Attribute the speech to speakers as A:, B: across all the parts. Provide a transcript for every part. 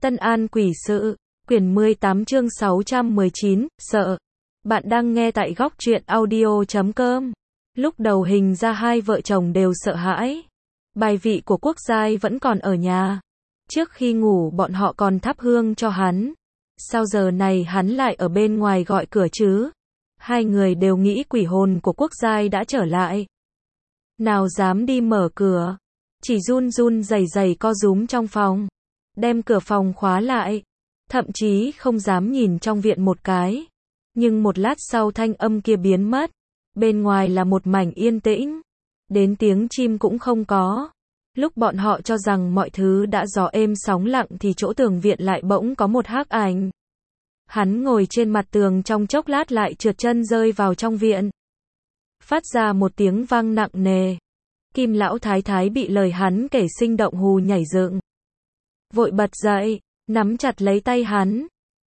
A: Tân An Quỷ Sự, quyển 18 chương 619, sợ. Bạn đang nghe tại góc truyện audio.com. Lúc đầu Hình ra hai vợ chồng đều sợ hãi. Bài vị của Quốc Giai vẫn còn ở nhà. Trước khi ngủ bọn họ còn thắp hương cho hắn. Sao giờ này hắn lại ở bên ngoài gọi cửa chứ? Hai người đều nghĩ quỷ hồn của Quốc Giai đã trở lại. Nào dám đi mở cửa. Chỉ run run rẩy rẩy co rúm trong phòng. Đem cửa phòng khóa lại. Thậm chí không dám nhìn trong viện một cái. Nhưng một lát sau thanh âm kia biến mất. Bên ngoài là một mảnh yên tĩnh. Đến tiếng chim cũng không có. Lúc bọn họ cho rằng mọi thứ đã gió êm sóng lặng thì chỗ tường viện lại bỗng có một hắc ảnh. Hắn ngồi trên mặt tường trong chốc lát lại trượt chân rơi vào trong viện. Phát ra một tiếng vang nặng nề. Kim lão thái thái bị lời hắn kể sinh động hù nhảy dựng. Vội bật dậy, nắm chặt lấy tay hắn.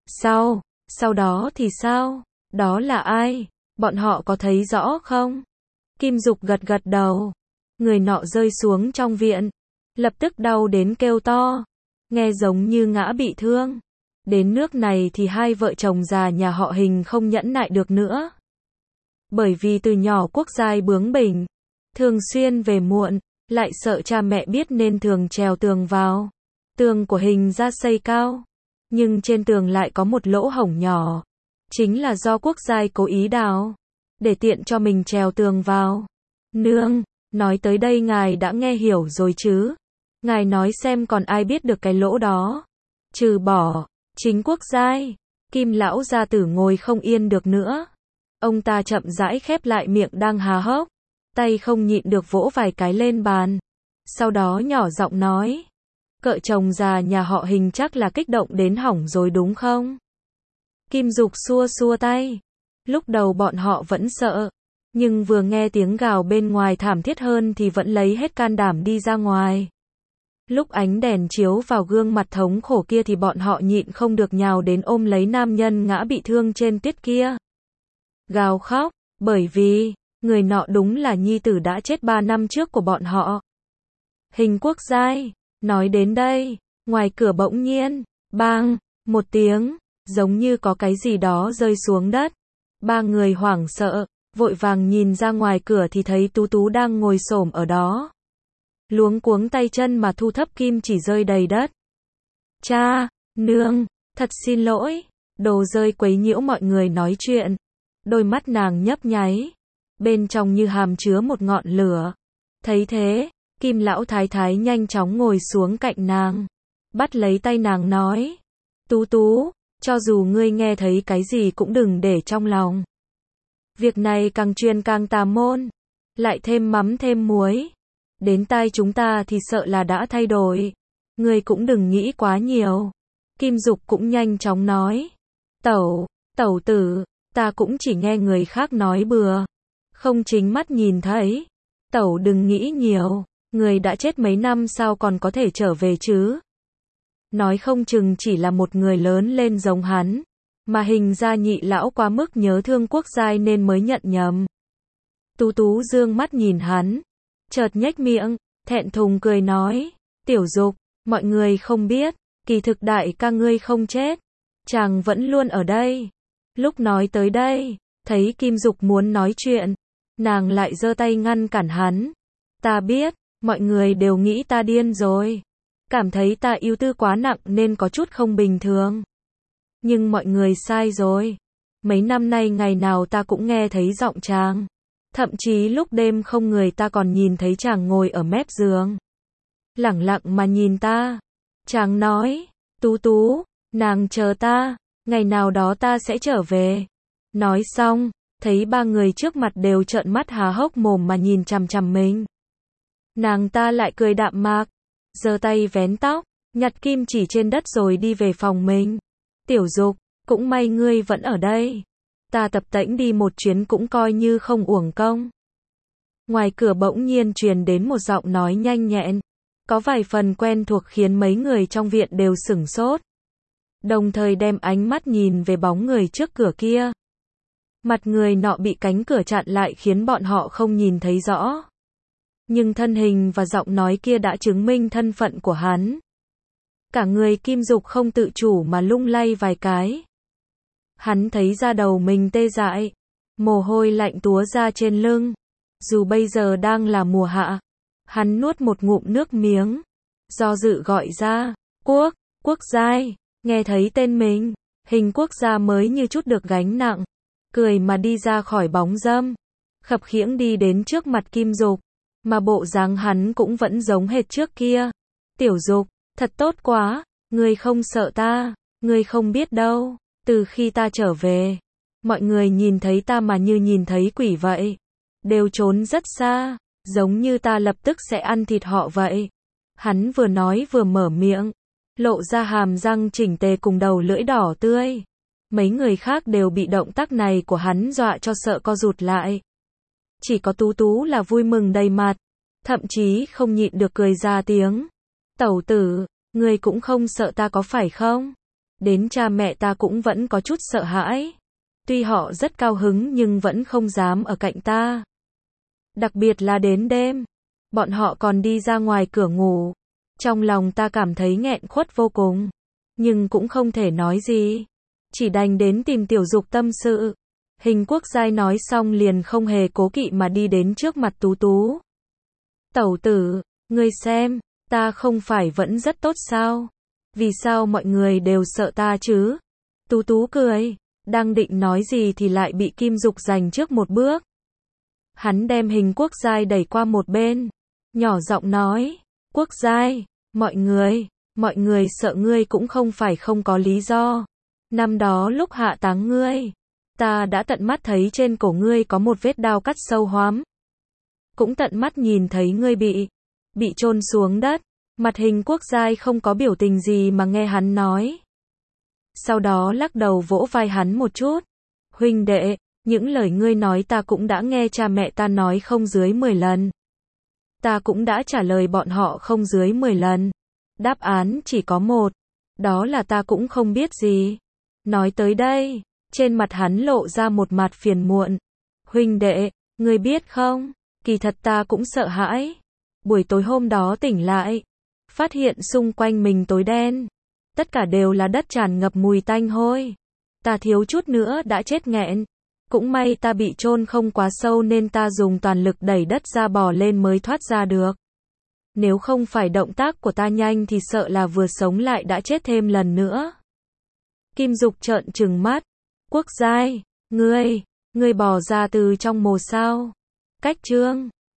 A: Sau đó thì sao? Đó là ai? Bọn họ có thấy rõ không? Kim Dục gật gật đầu. Người nọ rơi xuống trong viện. Lập tức đau đến kêu to. Nghe giống như ngã bị thương. Đến nước này thì hai vợ chồng già nhà họ Hình không nhẫn nại được nữa. Bởi vì từ nhỏ Quốc Giai bướng bỉnh. Thường xuyên về muộn. Lại sợ cha mẹ biết nên thường trèo tường vào. Tường của Hình ra xây cao. Nhưng trên tường lại có một lỗ hổng nhỏ. Chính là do Quốc Giai cố ý đào. Để tiện cho mình trèo tường vào. Nương, nói tới đây ngài đã nghe hiểu rồi chứ? Ngài nói xem còn ai biết được cái lỗ đó? Trừ bỏ chính Quốc Giai. Kim lão gia tử ngồi không yên được nữa. Ông ta chậm rãi khép lại miệng đang há hốc. Tay không nhịn được vỗ vài cái lên bàn. Sau đó nhỏ giọng nói. Cợ chồng già nhà họ Hình chắc là kích động đến hỏng rồi đúng không? Kim Dục xua xua tay. Lúc đầu bọn họ vẫn sợ. Nhưng vừa nghe tiếng gào bên ngoài thảm thiết hơn thì vẫn lấy hết can đảm đi ra ngoài. Lúc ánh đèn chiếu vào gương mặt thống khổ kia thì bọn họ nhịn không được nhào đến ôm lấy nam nhân ngã bị thương trên tiết kia. Gào khóc, bởi vì, người nọ đúng là nhi tử đã chết 3 năm trước của bọn họ. Hình Quốc Giai, nói đến đây, ngoài cửa bỗng nhiên, bang, một tiếng, giống như có cái gì đó rơi xuống đất. Ba người hoảng sợ, vội vàng nhìn ra ngoài cửa thì thấy Tú Tú đang ngồi xổm ở đó. Luống cuống tay chân mà thu thấp kim chỉ rơi đầy đất. Cha, nương, thật xin lỗi, đồ rơi quấy nhiễu mọi người nói chuyện. Đôi mắt nàng nhấp nháy, bên trong như hàm chứa một ngọn lửa. Thấy thế, Kim lão thái thái nhanh chóng ngồi xuống cạnh nàng, bắt lấy tay nàng nói. Tú Tú, cho dù ngươi nghe thấy cái gì cũng đừng để trong lòng. Việc này càng truyền càng tà môn, lại thêm mắm thêm muối. Đến tai chúng ta thì sợ là đã thay đổi. Ngươi cũng đừng nghĩ quá nhiều. Kim Dục cũng nhanh chóng nói. Tẩu tử, ta cũng chỉ nghe người khác nói bừa. Không chính mắt nhìn thấy. Tẩu đừng nghĩ nhiều. Người đã chết mấy năm sao còn có thể trở về chứ? Nói không chừng chỉ là một người lớn lên giống hắn. Mà Hình ra nhị lão quá mức nhớ thương Quốc Giai nên mới nhận nhầm. Tú Tú dương mắt nhìn hắn. Chợt nhếch miệng, thẹn thùng cười nói. Tiểu Dục, mọi người không biết. Kỳ thực đại ca ngươi không chết. Chàng vẫn luôn ở đây. Lúc nói tới đây, thấy Kim Dục muốn nói chuyện. Nàng lại giơ tay ngăn cản hắn. Ta biết, mọi người đều nghĩ ta điên rồi. Cảm thấy ta ưu tư quá nặng nên có chút không bình thường. Nhưng mọi người sai rồi. Mấy năm nay ngày nào ta cũng nghe thấy giọng chàng. Thậm chí lúc đêm không người ta còn nhìn thấy chàng ngồi ở mép giường. Lẳng lặng mà nhìn ta. Chàng nói, Tú Tú, nàng chờ ta, ngày nào đó ta sẽ trở về. Nói xong, thấy ba người trước mặt đều trợn mắt há hốc mồm mà nhìn chằm chằm mình. Nàng ta lại cười đạm mạc, giơ tay vén tóc, nhặt kim chỉ trên đất rồi đi về phòng mình. Tiểu Dục, cũng may ngươi vẫn ở đây. Ta tập tễnh đi một chuyến cũng coi như không uổng công. Ngoài cửa bỗng nhiên truyền đến một giọng nói nhanh nhẹn, có vài phần quen thuộc khiến mấy người trong viện đều sửng sốt. Đồng thời đem ánh mắt nhìn về bóng người trước cửa kia. Mặt người nọ bị cánh cửa chặn lại khiến bọn họ không nhìn thấy rõ. Nhưng thân hình và giọng nói kia đã chứng minh thân phận của hắn. Cả người Kim Dục không tự chủ mà lung lay vài cái. Hắn thấy da đầu mình tê dại, mồ hôi lạnh túa ra trên lưng. Dù bây giờ đang là mùa hạ, hắn nuốt một ngụm nước miếng, do dự gọi ra, Quốc Giai. Nghe thấy tên mình, Hình Quốc gia mới như chút được gánh nặng, cười mà đi ra khỏi bóng râm, khập khiễng đi đến trước mặt Kim Dục, mà bộ dáng hắn cũng vẫn giống hệt trước kia. Tiểu Dục, thật tốt quá, ngươi không sợ ta, ngươi không biết đâu, từ khi ta trở về, mọi người nhìn thấy ta mà như nhìn thấy quỷ vậy, đều trốn rất xa, giống như ta lập tức sẽ ăn thịt họ vậy. Hắn vừa nói vừa mở miệng, lộ ra hàm răng chỉnh tề cùng đầu lưỡi đỏ tươi. Mấy người khác đều bị động tác này của hắn dọa cho sợ co rụt lại. Chỉ có Tú Tú là vui mừng đầy mặt, thậm chí không nhịn được cười ra tiếng. Tẩu tử, ngươi cũng không sợ ta có phải không? Đến cha mẹ ta cũng vẫn có chút sợ hãi. Tuy họ rất cao hứng nhưng vẫn không dám ở cạnh ta. Đặc biệt là đến đêm, bọn họ còn đi ra ngoài cửa ngủ. Trong lòng ta cảm thấy nghẹn khuất vô cùng, nhưng cũng không thể nói gì. Chỉ đành đến tìm Tiểu Dục tâm sự. Hình Quốc Giai nói xong liền không hề cố kỵ mà đi đến trước mặt Tú Tú. Tẩu tử, ngươi xem, ta không phải vẫn rất tốt sao? Vì sao mọi người đều sợ ta chứ? Tú Tú cười, đang định nói gì thì lại bị Kim Dục giành trước một bước. Hắn đem Hình Quốc Giai đẩy qua một bên, nhỏ giọng nói, Quốc Giai, mọi người sợ ngươi cũng không phải không có lý do. Năm đó lúc hạ táng ngươi, ta đã tận mắt thấy trên cổ ngươi có một vết đao cắt sâu hoắm. Cũng tận mắt nhìn thấy ngươi bị chôn xuống đất. Mặt Hình Quốc Giai không có biểu tình gì mà nghe hắn nói. Sau đó lắc đầu vỗ vai hắn một chút. Huynh đệ, những lời ngươi nói ta cũng đã nghe cha mẹ ta nói không dưới 10 lần. Ta cũng đã trả lời bọn họ không dưới 10 lần. Đáp án chỉ có một. Đó là ta cũng không biết gì. Nói tới đây, trên mặt hắn lộ ra một mặt phiền muộn. Huynh đệ, ngươi biết không, kỳ thật ta cũng sợ hãi. Buổi tối hôm đó tỉnh lại, phát hiện xung quanh mình tối đen. Tất cả đều là đất tràn ngập mùi tanh hôi. Ta thiếu chút nữa đã chết nghẹn. Cũng may ta bị chôn không quá sâu nên ta dùng toàn lực đẩy đất ra bò lên mới thoát ra được. Nếu không phải động tác của ta nhanh thì sợ là vừa sống lại đã chết thêm lần nữa. Kim Dục trợn trừng mắt. Quốc Giai, ngươi bò ra từ trong mồ sao? Cách Trương